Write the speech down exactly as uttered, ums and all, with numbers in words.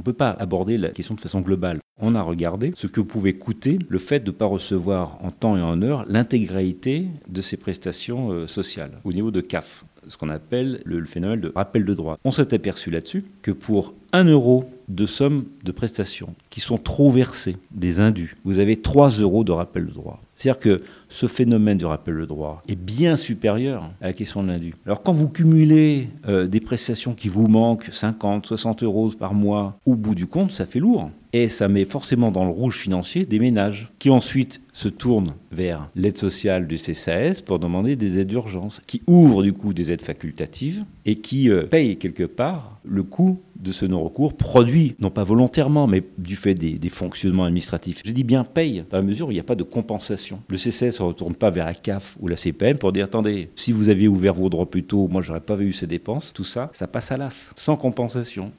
ne peut pas aborder la question de façon globale. On a regardé ce que pouvait coûter le fait de ne pas recevoir en temps et en heure l'intégralité de ces prestations euh, sociales au niveau de C A F, ce qu'on appelle le, le phénomène de rappel de droit. On s'est aperçu là-dessus que pour un euro de somme de prestations qui sont trop versées, des indus, vous avez trois euros de rappel de droit. C'est-à-dire que ce phénomène du rappel de droit est bien supérieur à la question de l'indu. Alors quand vous cumulez euh, des prestations qui vous manquent, cinquante, soixante euros par mois, au bout du compte, ça fait lourd. Et ça met forcément dans le rouge financier des ménages qui ensuite se tournent vers l'aide sociale du C C A S pour demander des aides d'urgence, qui ouvrent du coup des aides facultatives et qui euh, payent quelque part le coût de ce non-recours, produit, non pas volontairement, mais du fait des, des fonctionnements administratifs. Je dis bien paye, dans la mesure où il n'y a pas de compensation. Le C C A S ne retourne pas vers la C A F ou la C P M pour dire, attendez, si vous aviez ouvert vos droits plus tôt, moi, je n'aurais pas eu ces dépenses. Tout ça, ça passe à l'as, sans compensation.